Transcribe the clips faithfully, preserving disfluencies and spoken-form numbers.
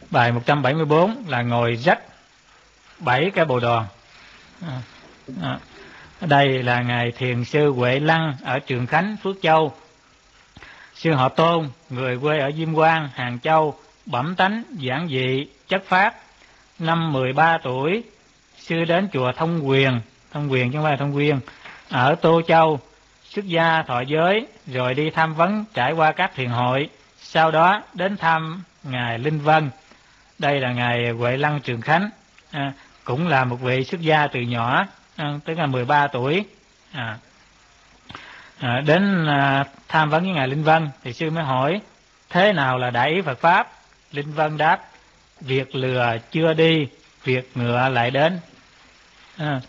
Bài một trăm bảy mươi bốn là ngồi rách bảy cái bồ đoàn. À, à. Đây là ngài thiền sư Huệ Lăng ở Trường Khánh, Phước Châu. Sư họ Tôn, người quê ở Diêm Quan, Hàng Châu, bẩm tánh giản dị chất phác. Năm mười ba tuổi, sư đến chùa Thông Quyền, Thông Quyền chứ không phải là Thông Quyền, ở Tô Châu, xuất gia thọ giới, rồi đi tham vấn trải qua các thiền hội. Sau đó đến thăm ngài Linh Vân. Đây là ngài Huệ Lăng Trường Khánh, à, cũng là một vị xuất gia từ nhỏ, à, tức là mười ba tuổi. À, à, đến à, tham vấn với ngài Linh Vân thì sư mới hỏi thế nào là đại ý Phật pháp. Linh Vân đáp: việc lừa chưa đi, việc ngựa lại đến. À,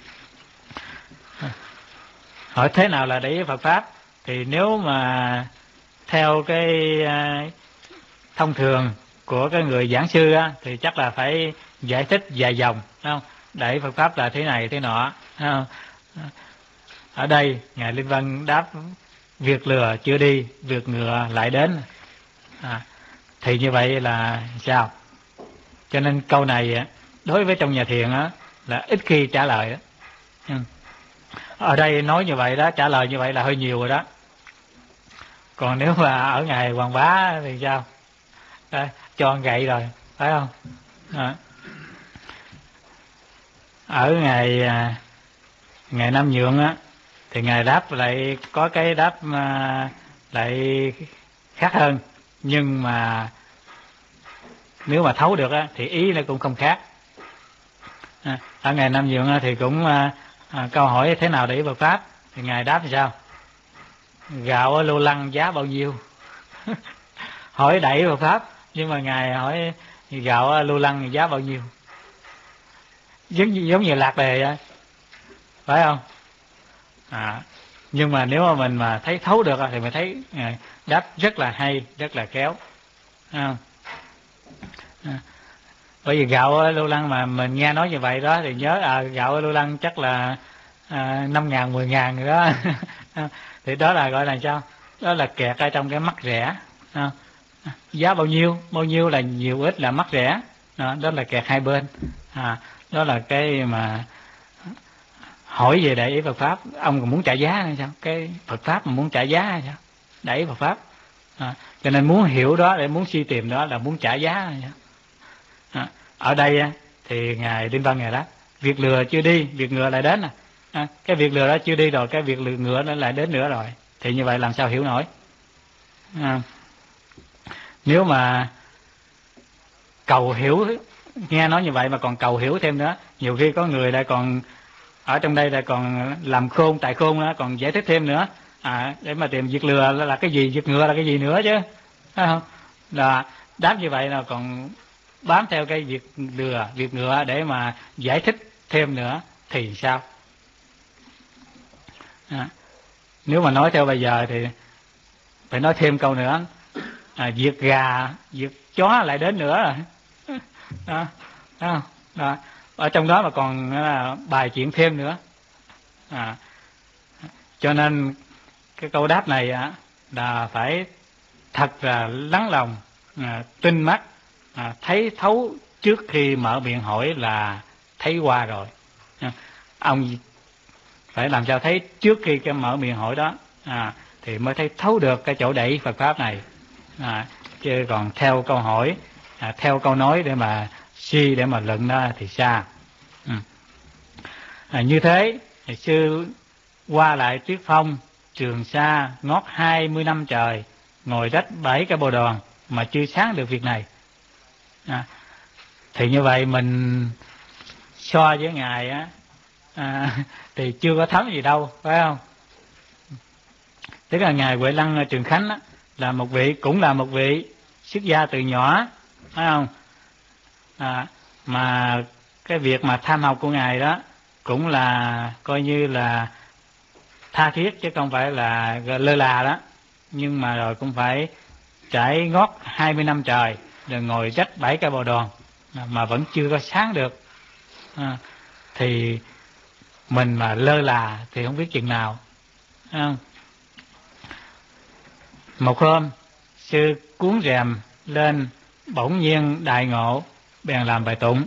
hỏi thế nào là đại ý Phật pháp thì nếu mà theo cái à, thông thường của cái người giảng sư á, thì chắc là phải giải thích dài dòng, không? Đại ý Phật pháp là thế này thế nọ, không? Ở đây ngài Linh Vân đáp: việc lừa chưa đi, việc ngựa lại đến. À, thì như vậy là sao? Cho nên câu này đối với trong nhà thiền á là ít khi trả lời đó. Ở đây nói như vậy đó, trả lời như vậy là hơi nhiều rồi đó. Còn nếu mà ở ngài Hoàng Bá thì sao? Đó, cho gậy rồi, phải không? À. Ở ngài ngài Nam Nhượng á thì ngài đáp lại có cái đáp lại khác hơn, nhưng mà nếu mà thấu được á thì ý nó cũng không khác. À, ở ngài Nam Nhượng á, thì cũng à, à, câu hỏi thế nào để ý Phật pháp thì ngài đáp thì sao? Gạo ở Lô Lăng giá bao nhiêu? Hỏi đẩy Phật pháp, nhưng mà ngài hỏi gạo ở Lô Lăng giá bao nhiêu? Giống, giống như lạc đề vậy, phải không? À, nhưng mà nếu mà mình mà thấy thấu được thì mình thấy à, đáp rất là hay, rất là khéo. À, à, bởi vì gạo ở Lô Lăng mà mình nghe nói như vậy đó thì nhớ à, gạo ở Lô Lăng chắc là à, năm ngàn, mười ngàn rồi đó. Thì đó là gọi là sao? Đó là kẹt ở trong cái mắc rẻ. À, giá bao nhiêu? Bao nhiêu là nhiều ít là mắc rẻ. Đó, đó là kẹt hai bên. À, đó là cái mà hỏi về đại ý Phật pháp. Ông còn muốn trả giá hay sao? Cái Phật pháp mà muốn trả giá hay sao? Đại ý Phật pháp. À, cho nên muốn hiểu đó, để muốn suy tìm đó là muốn trả giá hay sao? À, ở đây thì ngài Linh Văn ngài đó, việc lừa chưa đi, việc ngựa lại đến. À, cái việc lừa đó chưa đi rồi, cái việc lừa ngựa nó lại đến nữa rồi, thì như vậy làm sao hiểu nổi? À, nếu mà cầu hiểu, nghe nói như vậy mà còn cầu hiểu thêm nữa, nhiều khi có người lại còn ở trong đây lại còn làm khôn tại khôn đó, còn giải thích thêm nữa, à, để mà tìm việc lừa là cái gì, việc ngựa là cái gì nữa chứ, phải không? Là đáp như vậy là còn bám theo cái việc lừa, việc ngựa để mà giải thích thêm nữa thì sao? À, nếu mà nói theo bây giờ thì phải nói thêm câu nữa, à, việc gà, việc chó lại đến nữa rồi. Đó, đó, đó. Ở trong đó mà còn à, bài chuyện thêm nữa. À, cho nên cái câu đáp này á là phải thật là lắng lòng, à, tinh mắt, à, thấy thấu trước khi mở miệng hỏi là thấy qua rồi. À, ông phải làm sao thấy trước khi cái mở miệng hỏi đó, à, thì mới thấy thấu được cái chỗ đẩy Phật pháp này. À, chứ còn theo câu hỏi, à, theo câu nói để mà suy, để mà luận đó thì xa. Ừ. À, như thế thì sư qua lại Tuyết Phong, Trường Sa ngót hai mươi năm trời, ngồi rách bảy cái bồ đoàn mà chưa sáng được việc này. À, thì như vậy mình so với ngài á, à, thì chưa có thấm gì đâu, phải không? Tức là ngài Huệ Lăng Trường Khánh á, là một vị, cũng là một vị xuất gia từ nhỏ, phải không? À, mà cái việc mà tham học của ngài đó cũng là coi như là tha thiết chứ không phải là lơ là đó, nhưng mà rồi cũng phải trải ngót hai mươi năm trời rồi ngồi rách bảy cái bồ đoàn mà vẫn chưa có sáng được. À, thì mình mà lơ là thì không biết chừng nào. À, một hôm sư cuốn rèm lên bỗng nhiên đại ngộ, bèn làm bài tụng.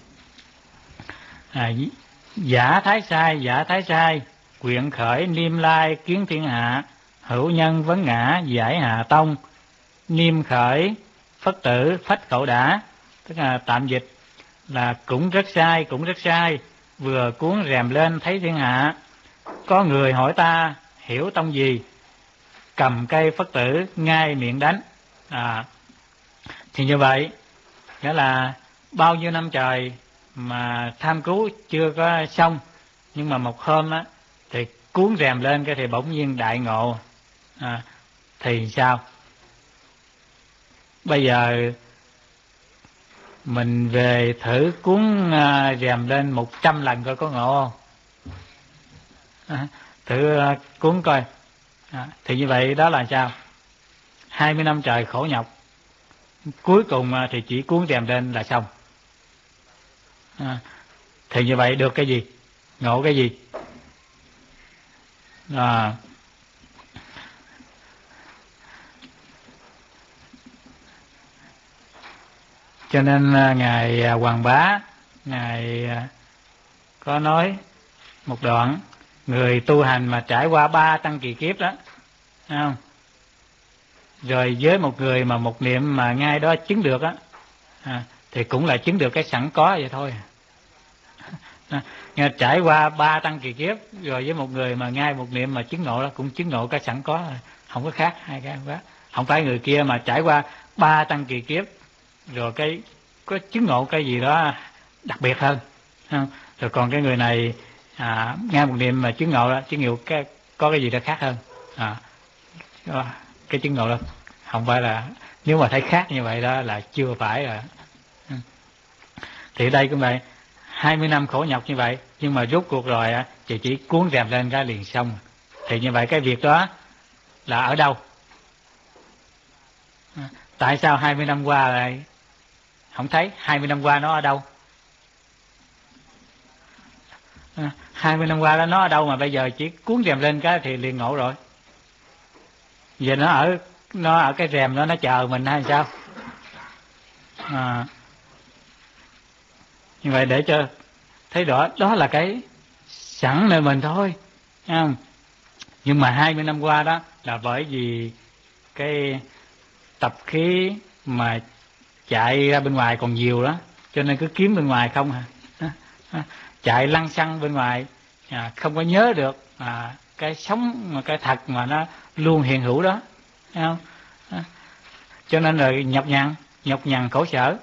À, giả thái sai, giả thái sai, quyện khởi niêm lai kiến thiên hạ, hữu nhân vấn ngã giải hạ tông, niêm khởi phất tử phách khẩu đã. Tức là tạm dịch là cũng rất sai, cũng rất sai, vừa cuốn rèm lên thấy thiên hạ. Có người hỏi ta hiểu tông gì, cầm cây phất tử ngay miệng đánh. À, thì như vậy nghĩa là bao nhiêu năm trời mà tham cứu chưa có xong, nhưng mà một hôm á thì cuốn rèm lên cái thì bỗng nhiên đại ngộ. À, thì sao? Bây giờ mình về thử cuốn uh, rèm lên một trăm lần coi có ngộ không? À, thử uh, cuốn coi. À, thì như vậy đó là sao? Hai mươi năm trời khổ nhọc, cuối cùng uh, thì chỉ cuốn rèm lên là xong. À, thì như vậy được cái gì? Ngộ cái gì? À, cho nên uh, ngài uh, Hoàng Bá ngài uh, có nói một đoạn: người tu hành mà trải qua ba tăng kỳ kiếp đó, thấy không? Rồi với một người mà một niệm mà ngay đó chứng được á, à, thì cũng là chứng được cái sẵn có vậy thôi. À, nghe trải qua ba tăng kỳ kiếp rồi với một người mà ngay một niệm mà chứng ngộ đó cũng chứng ngộ cái sẵn có rồi, không có khác hai cái không khác. Không phải người kia mà trải qua ba tăng kỳ kiếp rồi cái có chứng ngộ cái gì đó đặc biệt hơn, không? Rồi còn cái người này à, ngay một niệm mà chứng ngộ đó, chứng ngộ cái có cái gì đó khác hơn. À, cái chứng ngộ đó không phải là, nếu mà thấy khác như vậy đó là chưa phải rồi. Thì đây cũng vậy, hai mươi năm khổ nhọc như vậy, nhưng mà rút cuộc rồi thì chỉ cuốn rèm lên cái liền xong. Thì như vậy cái việc đó là ở đâu? Tại sao hai mươi năm qua lại không thấy? Hai mươi năm qua nó ở đâu? Hai mươi năm qua đó nó ở đâu mà bây giờ chỉ cuốn rèm lên cái thì liền ngộ rồi? Giờ nó ở nó ở cái rèm đó nó chờ mình hay sao? À, như vậy để cho thấy rõ đó là cái sẵn nơi mình thôi, thấy không? Nhưng mà hai mươi năm qua đó là bởi vì cái tập khí mà chạy ra bên ngoài còn nhiều đó, cho nên cứ kiếm bên ngoài không à. Chạy lăng xăng bên ngoài, à, không có nhớ được à, cái sống mà cái thật mà nó luôn hiện hữu đó, thấy không? À, cho nên là nhọc nhằn nhọc nhằn khổ sở.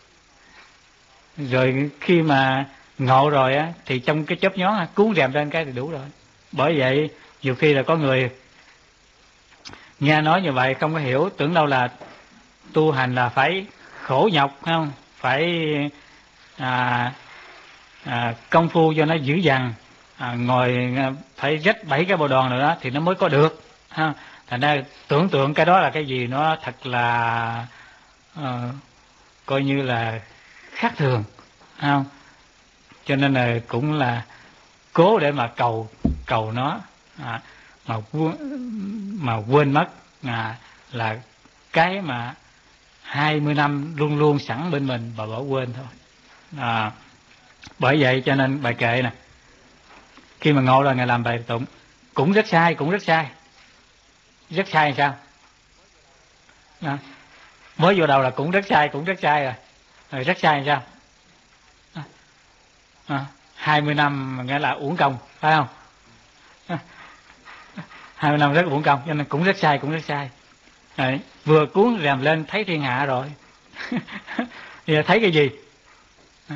Rồi khi mà ngộ rồi á thì trong cái chớp nhón cuốn rèm lên cái thì đủ rồi. Bởi vậy nhiều khi là có người nghe nói như vậy không có hiểu, tưởng đâu là tu hành là phải khổ nhọc, không phải à, à, công phu cho nó dữ dằn, à, ngồi phải rách bảy cái bộ đòn rồi đó thì nó mới có được, ha. Thành ra tưởng tượng cái đó là cái gì nó thật là uh, coi như là khác thường, không? Cho nên là cũng là cố để mà cầu cầu nó, à, mà mà quên mất à, là cái mà hai mươi năm luôn luôn sẵn bên mình mà bỏ quên thôi. À, bởi vậy cho nên bài kệ nè, khi mà ngộ là ngài làm bài tụng cũng rất sai, cũng rất sai. Rất sai sao? À, mới vô đầu là cũng rất sai, cũng rất sai rồi. Rồi rất sai sao? À, à, hai mươi năm nghĩa là uổng công, phải không? À, hai mươi năm rất uổng công, cho nên cũng rất sai, cũng rất sai. Đấy, vừa cuốn rèm lên thấy thiên hạ rồi. Giờ thấy cái gì? À,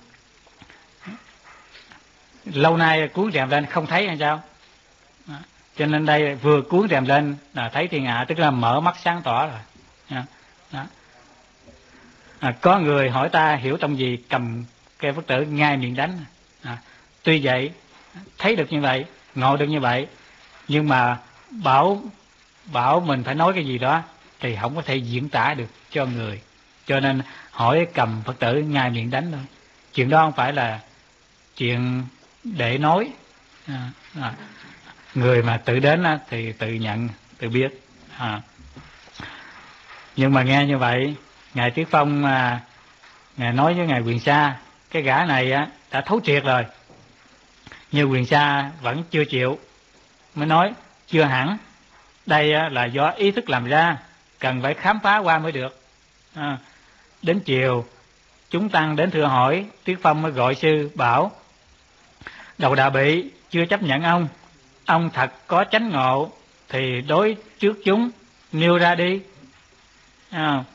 lâu nay cuốn rèm lên không thấy hay sao? À, cho nên đây vừa cuốn rèm lên là thấy thiên hạ, tức là mở mắt sáng tỏ rồi. À, đó. À, có người hỏi ta hiểu tông gì, cầm cây phất tử ngay miệng đánh. À, tuy vậy thấy được như vậy, ngộ được như vậy, nhưng mà bảo bảo mình phải nói cái gì đó thì không có thể diễn tả được cho người, cho nên hỏi cầm phật tử ngay miệng đánh thôi. Chuyện đó không phải là chuyện để nói. À, à, người mà tự đến á, thì tự nhận tự biết. À, nhưng mà nghe như vậy ngài Tiết Phong à, ngài nói với ngài Quyền Sa, cái gã này á đã thấu triệt rồi, nhưng Quyền Sa vẫn chưa chịu, mới nói chưa hẳn, đây á, là do ý thức làm ra, cần phải khám phá qua mới được. À, đến chiều chúng tăng đến thưa hỏi, Tiết Phong mới gọi sư bảo: Đầu Đà Bị chưa chấp nhận ông, ông thật có chánh ngộ thì đối trước chúng nêu ra đi. À,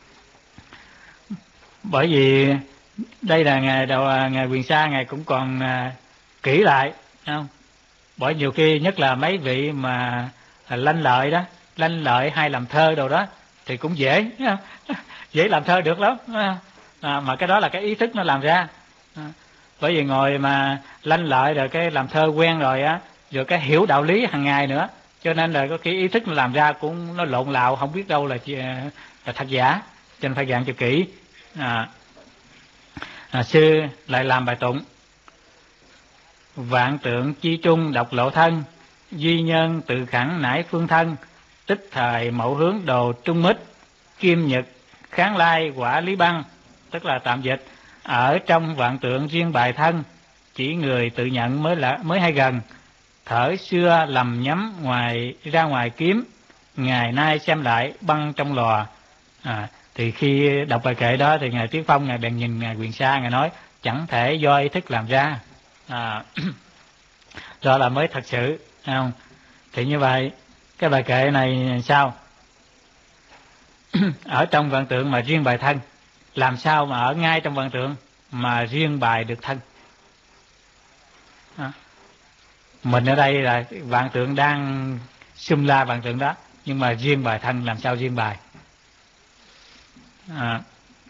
bởi vì đây là ngày đầu ngài Quyền Sa ngài cũng còn à, kỹ lại, không? Bởi nhiều khi nhất là mấy vị mà lanh lợi đó, lanh lợi hay làm thơ đồ đó thì cũng dễ, dễ làm thơ được lắm. À, mà cái đó là cái ý thức nó làm ra. À, bởi vì ngồi mà lanh lợi rồi cái làm thơ quen rồi á, rồi cái hiểu đạo lý hàng ngày nữa, cho nên là có khi ý thức nó làm ra cũng nó lộn lạo, không biết đâu là, là thật giả, cho nên phải dặn cho kỹ. À, à, sư lại làm bài tụng: Vạn tượng chi trung độc lộ thân, duy nhân tự khẳng nải phương thân, tích thời mẫu hướng đồ trung mít, kim nhật kháng lai quả lý băng. Tức là tạm dịch: ở trong vạn tượng riêng bài thân, chỉ người tự nhận mới là mới hay gần, thở xưa lầm nhắm ngoài ra ngoài kiếm, ngày nay xem lại băng trong lò. À, thì khi đọc bài kệ đó thì ngài Tiết Phong ngài bèn nhìn ngài Quyền Sa, ngài nói chẳng thể do ý thức làm ra. À, đó là mới thật sự, không? Thì như vậy cái bài kệ này sao? Ở trong vạn tượng mà riêng bài thân, làm sao mà ở ngay trong vạn tượng mà riêng bài được thân? À, mình ở đây là vạn tượng đang xung la vạn tượng đó, nhưng mà riêng bài thân làm sao riêng bài? À,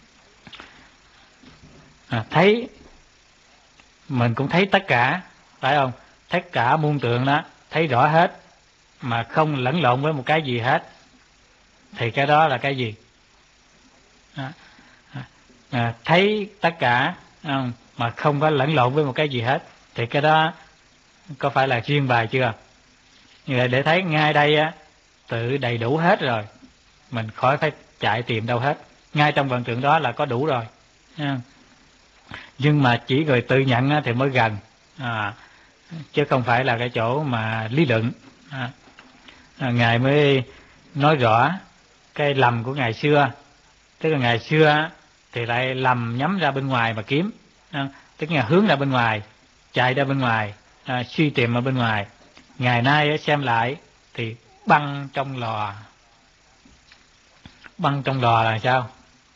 à, thấy mình cũng thấy tất cả, phải không? Tất cả muôn tượng đó thấy rõ hết mà không lẫn lộn với một cái gì hết, thì cái đó là cái gì? À, à, thấy tất cả à, mà không có lẫn lộn với một cái gì hết, thì cái đó có phải là riêng bài chưa? Như vậy để thấy ngay đây á, tự đầy đủ hết rồi, mình khỏi phải chạy tìm đâu hết, ngay trong vạn tượng đó là có đủ rồi. À, nhưng mà chỉ người tự nhận á, thì mới gần, à, chứ không phải là cái chỗ mà lý luận. À, à, ngài mới nói rõ cái lầm của ngày xưa, tức là ngày xưa thì lại lầm nhắm ra bên ngoài mà kiếm, à, tức là hướng ra bên ngoài, chạy ra bên ngoài, à, suy tìm ở bên ngoài. Ngày nay xem lại thì băng trong lò. Băng trong lò là sao?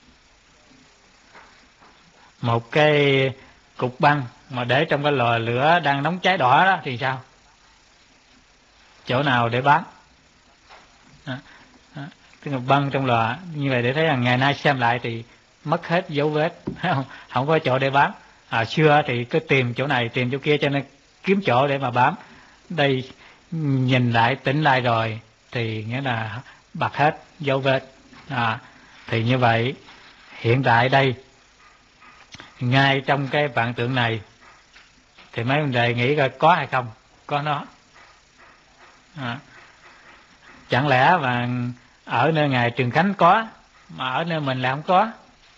Một cái cục băng mà để trong cái lò lửa đang nóng cháy đỏ đó thì sao? Chỗ nào để bám? À, à, tức là băng trong lò. Như vậy để thấy rằng ngày nay xem lại thì mất hết dấu vết, không, không có chỗ để bám. À, xưa thì cứ tìm chỗ này tìm chỗ kia, cho nên kiếm chỗ để mà bám. Đây nhìn lại tỉnh lại rồi thì nghĩa là bật hết dấu vết. À, thì như vậy hiện tại đây ngay trong cái vạn tượng này thì mấy vấn đề nghĩ coi có hay không có nó. À, chẳng lẽ mà ở nơi ngài Trường Khánh có mà ở nơi mình lại không có,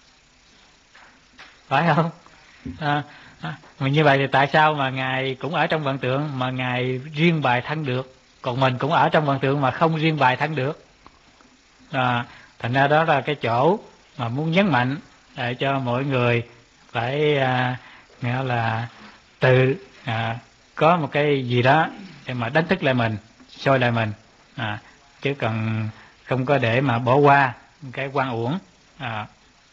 phải không? À, à, mà như vậy thì tại sao mà ngài cũng ở trong vạn tượng mà ngài riêng bài thân được, còn mình cũng ở trong vạn tượng mà không riêng bài thân được? À, thành ra đó là cái chỗ mà muốn nhấn mạnh để cho mỗi người phải à, nghĩa là tự à, có một cái gì đó để mà đánh thức lại mình, soi lại mình, à, chứ còn không có để mà bỏ qua cái quan uổng. À,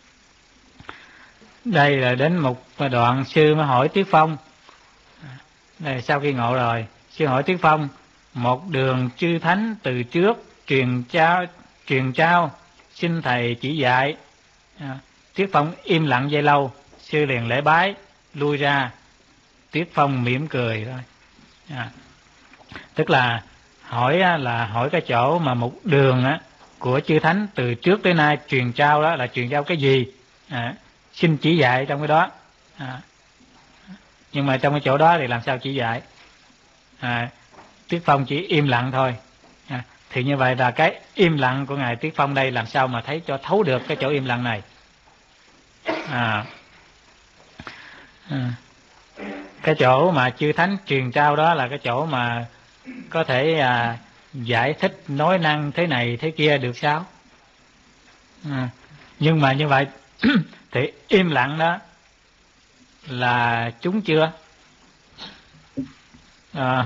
đây là đến một đoạn sư mới hỏi Tiết Phong. Đây, sau khi ngộ rồi, sư hỏi Tiết Phong: một đường chư thánh từ trước truyền trao truyền trao xin thầy chỉ dạy. À, Tiết Phong im lặng giây lâu, sư liền lễ bái lui ra. Tiết Phong mỉm cười thôi. À, tức là hỏi là hỏi cái chỗ mà một đường á của chư thánh từ trước tới nay truyền trao đó là truyền trao cái gì, à, xin chỉ dạy trong cái đó. À, nhưng mà trong cái chỗ đó thì làm sao chỉ dạy? À, Tiết Phong chỉ im lặng thôi. À, Thì như vậy là cái im lặng của Ngài Tiết Phong đây làm sao mà thấy cho thấu được cái chỗ im lặng này. À, à. Cái chỗ mà chư thánh truyền trao đó là cái chỗ mà có thể à, giải thích nói năng thế này thế kia được sao? À, nhưng mà như vậy thì im lặng đó là chúng chưa? À,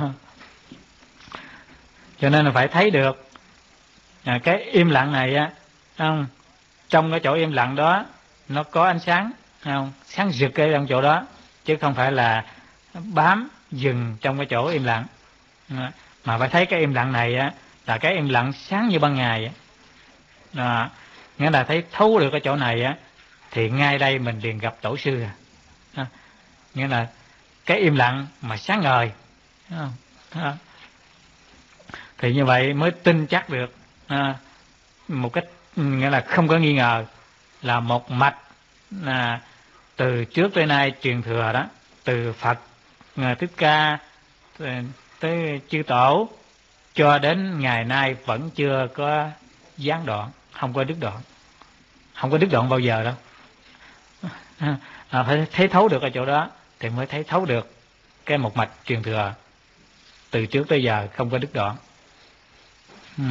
cho nên là phải thấy được à, cái im lặng này á, không? Trong cái chỗ im lặng đó nó có ánh sáng, không? Sáng rực ở trong chỗ đó, chứ không phải là bám dừng trong cái chỗ im lặng, mà phải thấy cái im lặng này á là cái im lặng sáng như ban ngày á. À, nghĩa là thấy thấu được cái chỗ này á thì ngay đây mình liền gặp tổ sư à. À, nghĩa là cái im lặng mà sáng ngời, à, thì như vậy mới tin chắc được à, một cách nghĩa là không có nghi ngờ là một mạch là từ trước tới nay truyền thừa đó, từ Phật Thích Ca tới chư tổ cho đến ngày nay vẫn chưa có gián đoạn, không có đứt đoạn, không có đứt đoạn bao giờ đâu. À, phải thấy thấu được ở chỗ đó thì mới thấy thấu được cái một mạch truyền thừa từ trước tới giờ không có đứt đoạn. Ừ.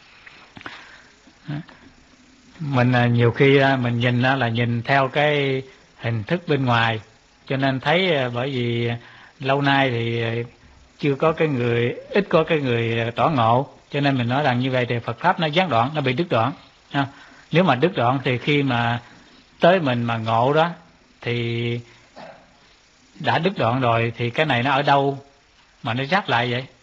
Mình nhiều khi mình nhìn là nhìn theo cái hình thức bên ngoài, cho nên thấy bởi vì lâu nay thì chưa có cái người, ít có cái người tỏ ngộ, cho nên mình nói rằng như vậy thì Phật pháp nó gián đoạn, nó bị đứt đoạn. Nếu mà đứt đoạn thì khi mà tới mình mà ngộ đó thì đã đứt đoạn rồi, thì cái này nó ở đâu mà nó ráp lại vậy?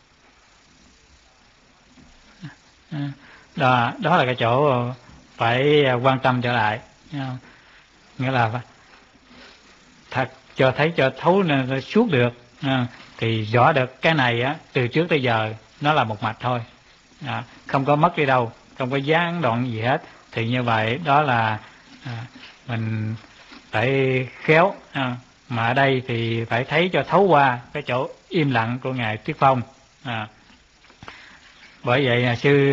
Đó, đó là cái chỗ phải quan tâm trở lại. Nghĩa là thật cho thấy cho thấu nên suốt được, thì rõ được cái này á từ trước tới giờ nó là một mạch thôi, không có mất đi đâu, không có gián đoạn gì hết. Thì như vậy đó là mình phải khéo, mà ở đây thì phải thấy cho thấu qua cái chỗ im lặng của Ngài Thuyết Phong. À, bởi vậy là sư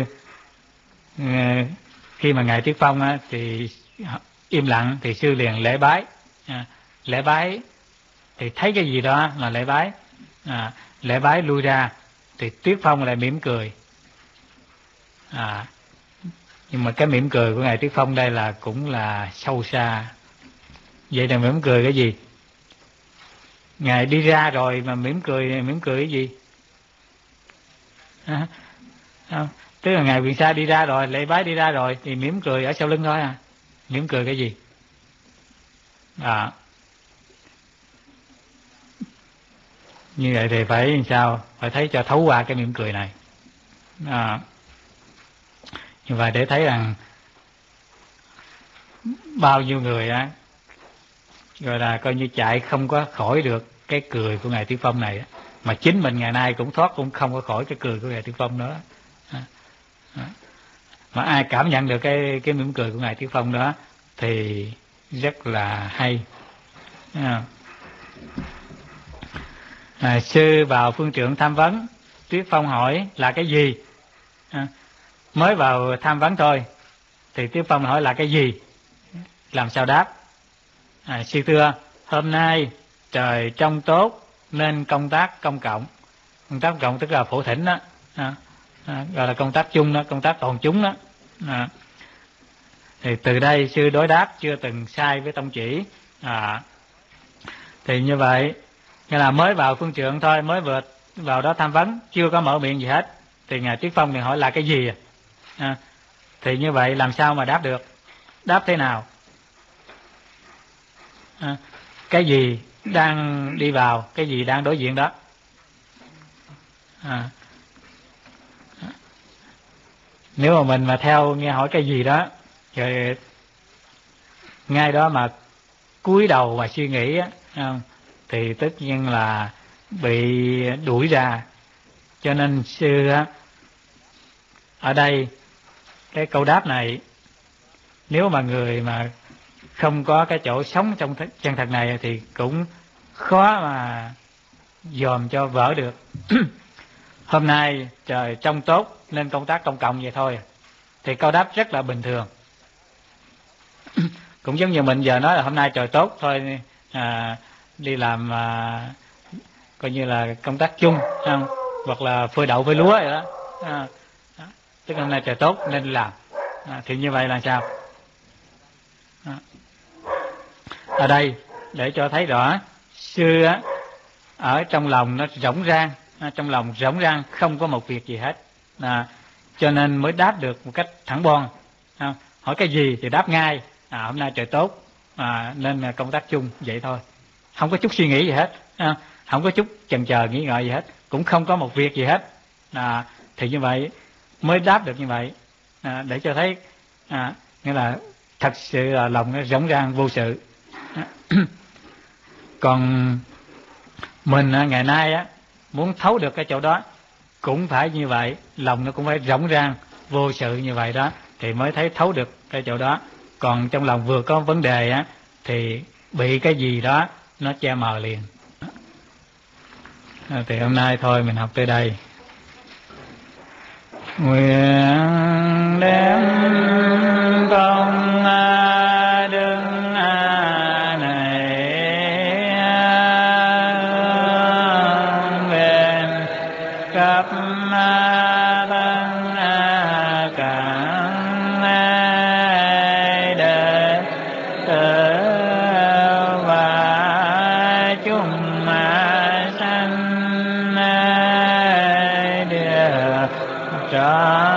khi mà Ngài Thuyết Phong á, thì im lặng thì sư liền lễ bái. À, lễ bái thì thấy cái gì đó là lễ bái. À, lễ bái lui ra thì Thuyết Phong lại mỉm cười. À, nhưng mà cái mỉm cười của Ngài Thuyết Phong đây là cũng là sâu xa. Vậy là mỉm cười cái gì? Ngài đi ra rồi mà mỉm cười, mỉm cười cái gì? À, không. Tức là Ngài Quyền Sa đi ra rồi, lễ bái đi ra rồi thì mỉm cười ở sau lưng thôi à. Mỉm cười cái gì? À, như vậy thì phải làm sao? Phải thấy cho thấu qua cái mỉm cười này. À, như vậy để thấy rằng bao nhiêu người á gọi là coi như chạy không có khỏi được cái cười của Ngài Thuyết Phong này, mà chính mình ngày nay cũng thoát cũng không có khỏi cái cười của Ngài Thuyết Phong đó. À, à. Mà ai cảm nhận được cái cái mỉm cười của Ngài Thuyết Phong đó thì rất là hay. À. À, sư vào phương trượng tham vấn, Thuyết Phong hỏi là cái gì? À, mới vào tham vấn thôi thì Thuyết Phong hỏi là cái gì, làm sao đáp? À, sư thưa, hôm nay trời trong tốt nên công tác công cộng. Công tác công cộng tức là phổ thỉnh đó, à, à, gọi là công tác chung đó, công tác toàn chúng đó. À, thì từ đây sư đối đáp chưa từng sai với tông chỉ. À, thì như vậy nghĩa là mới vào phương trượng thôi, mới vừa vào đó tham vấn, chưa có mở miệng gì hết, thì Ngài Thuyết Phong thì hỏi là cái gì? À, thì như vậy làm sao mà đáp được? Đáp thế nào? À, cái gì đang đi vào, cái gì đang đối diện đó. À, nếu mà mình mà theo nghe hỏi cái gì đó rồi ngay đó mà cúi đầu mà suy nghĩ á, thì tất nhiên là bị đuổi ra. Cho nên sư á, ở đây cái câu đáp này, nếu mà người mà không có cái chỗ sống trong chân thật này thì cũng khó mà dòm cho vỡ được. hôm nay trời trông tốt nên công tác công cộng vậy thôi, thì câu đáp rất là bình thường. Cũng giống như mình giờ nói là hôm nay trời tốt thôi, à, đi làm à, coi như là công tác chung không? Hoặc là phơi đậu phơi lúa vậy đó, à, tức hôm nay trời tốt nên đi làm, à, thì như vậy là sao? À, ở đây để cho thấy rõ xưa á, ở trong lòng nó rỗng rang, à, trong lòng rỗng rang không có một việc gì hết, à, cho nên mới đáp được một cách thẳng bon, à, hỏi cái gì thì đáp ngay, à, hôm nay trời tốt, à, nên là công tác chung vậy thôi, không có chút suy nghĩ gì hết, à, không có chút chần chờ nghĩ ngợi gì hết, cũng không có một việc gì hết, à, thì như vậy mới đáp được như vậy, à, để cho thấy, à, nghĩa là thật sự là lòng nó rỗng rang vô sự. Còn mình ngày nay á, muốn thấu được cái chỗ đó cũng phải như vậy, lòng nó cũng phải rỗng rang vô sự như vậy đó thì mới thấy thấu được cái chỗ đó. Còn trong lòng vừa có vấn đề á thì bị cái gì đó nó che mờ liền. Thì hôm nay thôi mình học tới đây. Nguyện đem công đức này về khắp thân cả đệ tử và chúng sanh địa trở